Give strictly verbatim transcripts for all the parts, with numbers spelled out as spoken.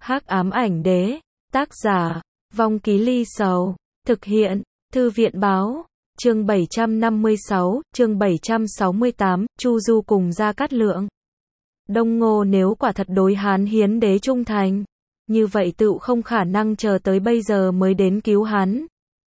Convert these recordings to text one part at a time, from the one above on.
Hắc ám ảnh đế, tác giả, Vong Ký Ly Sầu, thực hiện, Thư viện báo, chương bảy trăm năm mươi sáu, chương bảy trăm sáu mươi tám, Chu Du cùng Gia Cát Lượng. Đông Ngô nếu quả thật đối Hán Hiến đế trung thành, như vậy tựu không khả năng chờ tới bây giờ mới đến cứu hắn.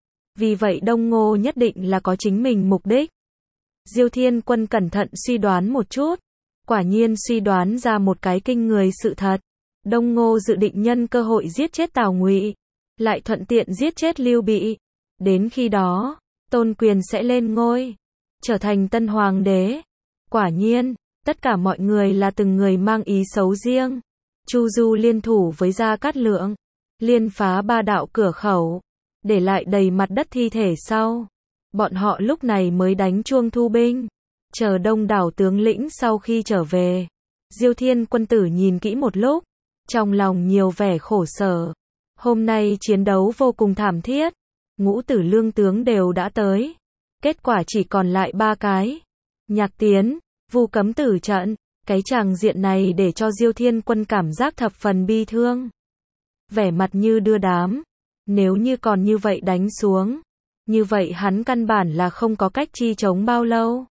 Vì vậy Đông Ngô nhất định là có chính mình mục đích. Diêu Thiên Quân cẩn thận suy đoán một chút, quả nhiên suy đoán ra một cái kinh người sự thật. Đông Ngô dự định nhân cơ hội giết chết Tào Ngụy, lại thuận tiện giết chết Lưu Bị. Đến khi đó, Tôn Quyền sẽ lên ngôi, trở thành tân hoàng đế. Quả nhiên, tất cả mọi người là từng người mang ý xấu riêng. Chu Du liên thủ với Gia Cát Lượng, liên phá ba đạo cửa khẩu, để lại đầy mặt đất thi thể sau. Bọn họ lúc này mới đánh chuông thu binh, chờ đông đảo tướng lĩnh sau khi trở về. Diêu Thiên Quân tử nhìn kỹ một lúc, trong lòng nhiều vẻ khổ sở. Hôm nay chiến đấu vô cùng thảm thiết, ngũ tử lương tướng đều đã tới, kết quả chỉ còn lại ba cái. Nhạc Tiến, Vu Cấm tử trận, cái tràng diện này để cho Diêu Thiên Quân cảm giác thập phần bi thương. Vẻ mặt như đưa đám, nếu như còn như vậy đánh xuống, như vậy hắn căn bản là không có cách chi chống bao lâu.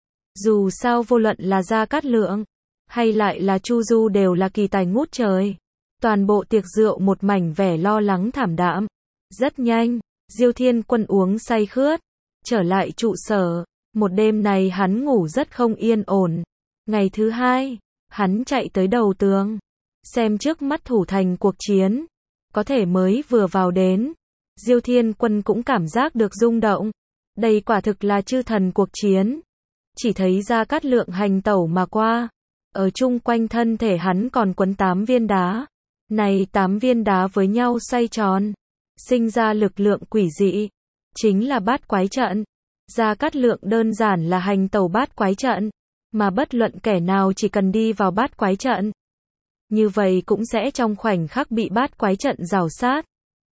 Dù sao vô luận là Gia Cát Lượng, hay lại là Chu Du đều là kỳ tài ngút trời. Toàn bộ tiệc rượu một mảnh vẻ lo lắng thảm đạm. Rất nhanh, Diêu Thiên Quân uống say khướt, trở lại trụ sở. Một đêm này hắn ngủ rất không yên ổn. Ngày thứ hai, hắn chạy tới đầu tường, xem trước mắt thủ thành cuộc chiến. Có thể mới vừa vào đến, Diêu Thiên Quân cũng cảm giác được rung động. Đây quả thực là chư thần cuộc chiến. Chỉ thấy Gia Cát Lượng hành tẩu mà qua, ở chung quanh thân thể hắn còn quấn tám viên đá. Này tám viên đá với nhau xoay tròn, sinh ra lực lượng quỷ dị, chính là bát quái trận. Gia Cát Lượng đơn giản là hành tẩu bát quái trận, mà bất luận kẻ nào chỉ cần đi vào bát quái trận, như vậy cũng sẽ trong khoảnh khắc bị bát quái trận rào sát.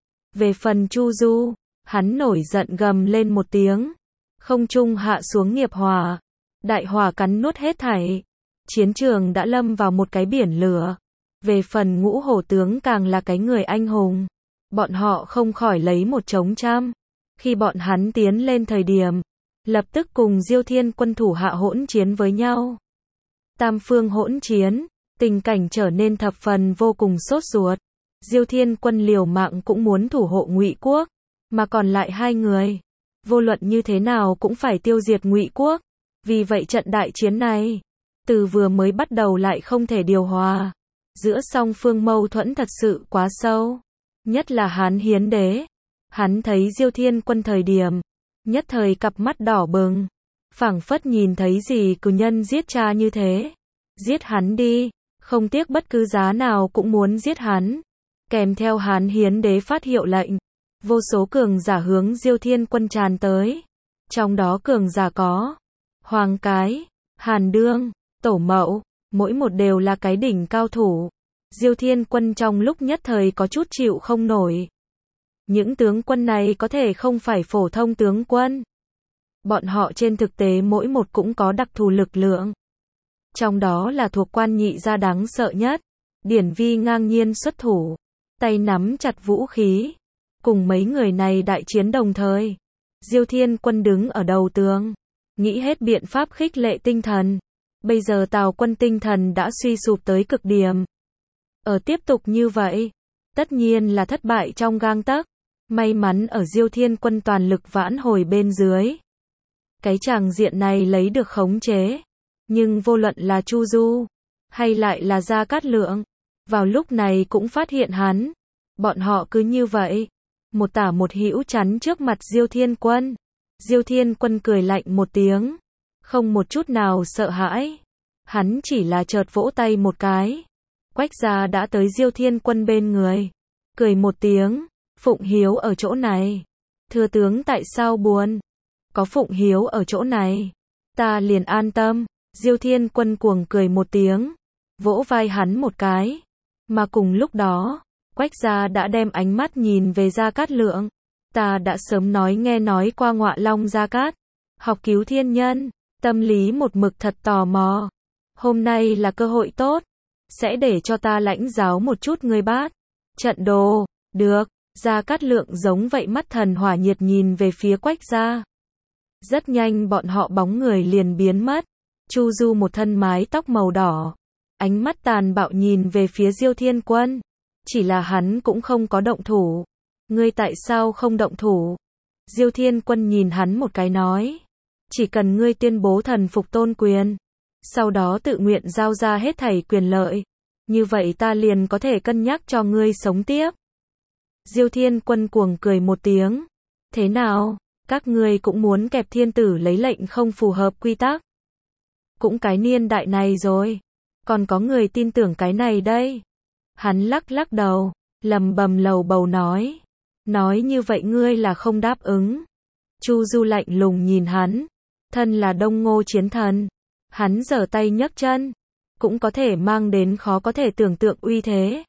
Về phần Chu Du, hắn nổi giận gầm lên một tiếng, không trung hạ xuống nghiệp hỏa, đại hỏa cắn nuốt hết thảy. Chiến trường đã lâm vào một cái biển lửa. Về phần Ngũ Hổ tướng càng là cái người anh hùng, bọn họ không khỏi lấy một chống trăm. Khi bọn hắn tiến lên thời điểm, lập tức cùng Diêu Thiên Quân thủ hạ hỗn chiến với nhau. Tam phương hỗn chiến, tình cảnh trở nên thập phần vô cùng sốt ruột. Diêu Thiên Quân liều mạng cũng muốn thủ hộ Ngụy quốc, mà còn lại hai người, vô luận như thế nào cũng phải tiêu diệt Ngụy quốc. Vì vậy trận đại chiến này, từ vừa mới bắt đầu lại không thể điều hòa. Giữa song phương mâu thuẫn thật sự quá sâu. Nhất là Hán Hiến đế. Hắn thấy Diêu Thiên Quân thời điểm, nhất thời cặp mắt đỏ bừng, phảng phất nhìn thấy gì cừu nhân giết cha như thế. Giết hắn đi, không tiếc bất cứ giá nào cũng muốn giết hắn. Kèm theo Hán Hiến đế phát hiệu lệnh, vô số cường giả hướng Diêu Thiên Quân tràn tới. Trong đó cường giả có Hoàng Cái, Hàn Đương, Tổ Mậu, mỗi một đều là cái đỉnh cao thủ. Diêu Thiên Quân trong lúc nhất thời có chút chịu không nổi. Những tướng quân này có thể không phải phổ thông tướng quân. Bọn họ trên thực tế mỗi một cũng có đặc thù lực lượng. Trong đó là thuộc quan nhị gia đáng sợ nhất. Điển Vi ngang nhiên xuất thủ, tay nắm chặt vũ khí, cùng mấy người này đại chiến đồng thời. Diêu Thiên Quân đứng ở đầu tường, nghĩ hết biện pháp khích lệ tinh thần. Bây giờ Tào quân tinh thần đã suy sụp tới cực điểm. Ở tiếp tục như vậy, tất nhiên là thất bại trong gang tấc. May mắn ở Diêu Thiên Quân toàn lực vãn hồi bên dưới, cái tràng diện này lấy được khống chế. Nhưng vô luận là Chu Du, hay lại là Gia Cát Lượng, vào lúc này cũng phát hiện hắn. Bọn họ cứ như vậy, một tả một hữu chắn trước mặt Diêu Thiên Quân. Diêu Thiên Quân cười lạnh một tiếng, không một chút nào sợ hãi. Hắn chỉ là chợt vỗ tay một cái, Quách Gia đã tới Diêu Thiên Quân bên người, cười một tiếng, Phụng Hiếu ở chỗ này. Thưa tướng tại sao buồn? Có Phụng Hiếu ở chỗ này, ta liền an tâm. Diêu Thiên Quân cuồng cười một tiếng, vỗ vai hắn một cái. Mà cùng lúc đó, Quách Gia đã đem ánh mắt nhìn về Gia Cát Lượng. Ta đã sớm nói nghe nói qua Ngọa Long Gia Cát, học cứu thiên nhân, tâm lý một mực thật tò mò. Hôm nay là cơ hội tốt, sẽ để cho ta lãnh giáo một chút ngươi bát. Trận đồ, được, Gia Cát Lượng giống vậy mắt thần hỏa nhiệt nhìn về phía Quách gia. Rất nhanh bọn họ bóng người liền biến mất. Chu Du một thân mái tóc màu đỏ, ánh mắt tàn bạo nhìn về phía Diêu Thiên Quân. Chỉ là hắn cũng không có động thủ. Ngươi tại sao không động thủ? Diêu Thiên Quân nhìn hắn một cái nói. Chỉ cần ngươi tuyên bố thần phục tôn quyền, sau đó tự nguyện giao ra hết thảy quyền lợi, như vậy ta liền có thể cân nhắc cho ngươi sống tiếp. Diêu Thiên Quân cuồng cười một tiếng. Thế nào, các ngươi cũng muốn kẹp thiên tử lấy lệnh không phù hợp quy tắc? Cũng cái niên đại này rồi, còn có người tin tưởng cái này đây. Hắn lắc lắc đầu, lầm bầm lầu bầu nói. Nói như vậy ngươi là không đáp ứng. Chu Du lạnh lùng nhìn hắn. Thân là Đông Ngô chiến thần, hắn giở tay nhấc chân, cũng có thể mang đến khó có thể tưởng tượng uy thế.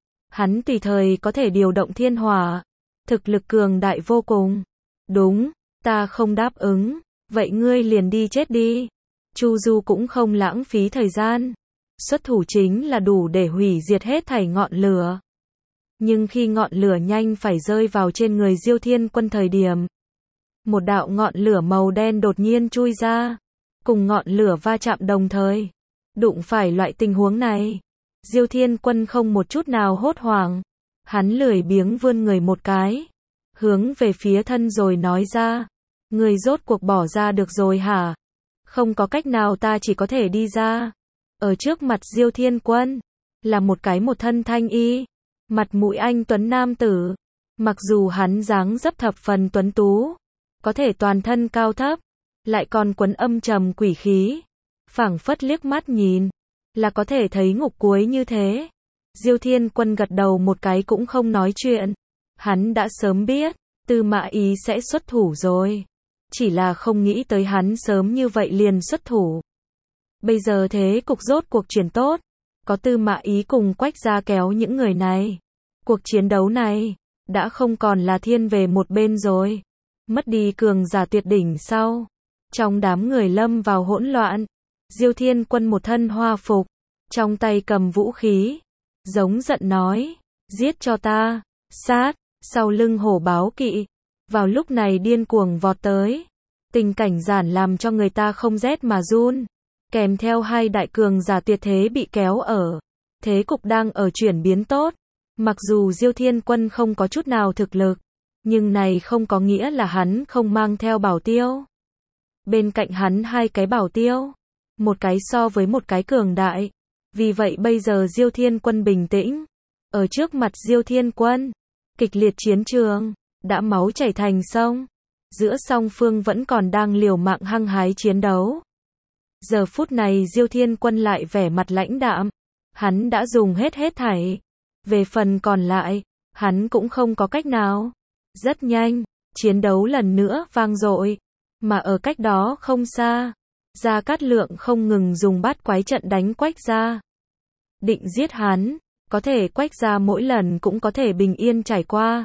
Hắn tùy thời có thể điều động thiên hỏa, thực lực cường đại vô cùng. Đúng, ta không đáp ứng, vậy ngươi liền đi chết đi. Chu Du cũng không lãng phí thời gian, xuất thủ chính là đủ để hủy diệt hết thảy ngọn lửa. Nhưng khi ngọn lửa nhanh phải rơi vào trên người Diêu Thiên Quân thời điểm, một đạo ngọn lửa màu đen đột nhiên chui ra, cùng ngọn lửa va chạm đồng thời. Đụng phải loại tình huống này, Diêu Thiên Quân không một chút nào hốt hoảng, hắn lười biếng vươn người một cái, hướng về phía thân rồi nói ra, người rốt cuộc bỏ ra được rồi hả? Không có cách nào, ta chỉ có thể đi ra. Ở trước mặt Diêu Thiên Quân, là một cái một thân thanh y, mặt mũi anh tuấn nam tử, mặc dù hắn dáng dấp thập phần tuấn tú, có thể toàn thân cao thấp, lại còn quấn âm trầm quỷ khí, phảng phất liếc mắt nhìn, là có thể thấy ngục cuối như thế. Diêu Thiên Quân gật đầu một cái cũng không nói chuyện, hắn đã sớm biết, Tư Mã Ý sẽ xuất thủ rồi, chỉ là không nghĩ tới hắn sớm như vậy liền xuất thủ. Bây giờ thế cục rốt cuộc chuyển tốt, có Tư Mã Ý cùng Quách gia kéo những người này, cuộc chiến đấu này đã không còn là thiên về một bên rồi. Mất đi cường giả tuyệt đỉnh sau, trong đám người lâm vào hỗn loạn. Diêu Thiên Quân một thân hoa phục, trong tay cầm vũ khí, giống giận nói, giết cho ta, sát. Sau lưng hổ báo kỵ, vào lúc này điên cuồng vọt tới. Tình cảnh giản làm cho người ta không rét mà run, kèm theo hai đại cường giả tuyệt thế bị kéo ở. Thế cục đang ở chuyển biến tốt, mặc dù Diêu Thiên Quân không có chút nào thực lực, nhưng này không có nghĩa là hắn không mang theo bảo tiêu. Bên cạnh hắn hai cái bảo tiêu, một cái so với một cái cường đại. Vì vậy bây giờ Diêu Thiên Quân bình tĩnh. Ở trước mặt Diêu Thiên Quân, kịch liệt chiến trường đã máu chảy thành sông. Giữa song phương vẫn còn đang liều mạng hăng hái chiến đấu. Giờ phút này Diêu Thiên Quân lại vẻ mặt lãnh đạm. Hắn đã dùng hết hết thảy. Về phần còn lại, hắn cũng không có cách nào. Rất nhanh, chiến đấu lần nữa vang dội, mà ở cách đó không xa, Gia Cát Lượng không ngừng dùng bát quái trận đánh Quách gia. Định giết hắn, có thể Quách gia mỗi lần cũng có thể bình yên trải qua.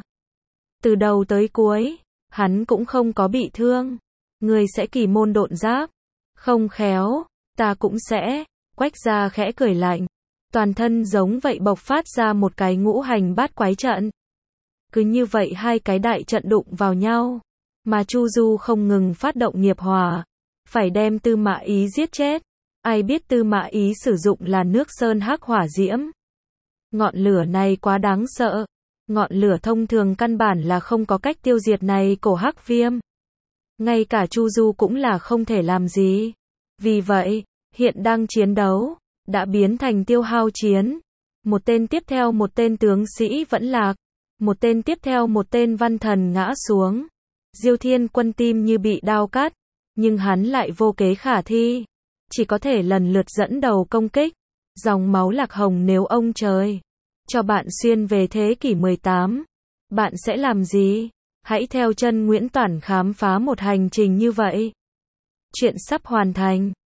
Từ đầu tới cuối, hắn cũng không có bị thương. Người sẽ kỳ môn độn giáp, không khéo, ta cũng sẽ. Quách gia khẽ cười lạnh, toàn thân giống vậy bộc phát ra một cái ngũ hành bát quái trận. Cứ như vậy hai cái đại trận đụng vào nhau, mà Chu Du không ngừng phát động nghiệp hỏa, phải đem Tư Mã Ý giết chết. Ai biết Tư Mã Ý sử dụng là nước sơn hắc hỏa diễm. Ngọn lửa này quá đáng sợ, ngọn lửa thông thường căn bản là không có cách tiêu diệt này cổ hắc viêm. Ngay cả Chu Du cũng là không thể làm gì. Vì vậy, hiện đang chiến đấu đã biến thành tiêu hao chiến. Một tên tiếp theo một tên tướng sĩ vẫn lạc, một tên tiếp theo một tên văn thần ngã xuống. Diêu Thiên Quân tim như bị đao cắt, nhưng hắn lại vô kế khả thi, chỉ có thể lần lượt dẫn đầu công kích. Dòng máu lạc hồng, nếu ông trời cho bạn xuyên về thế kỷ mười tám, bạn sẽ làm gì? Hãy theo chân Nguyễn Toản khám phá một hành trình như vậy. Chuyện sắp hoàn thành.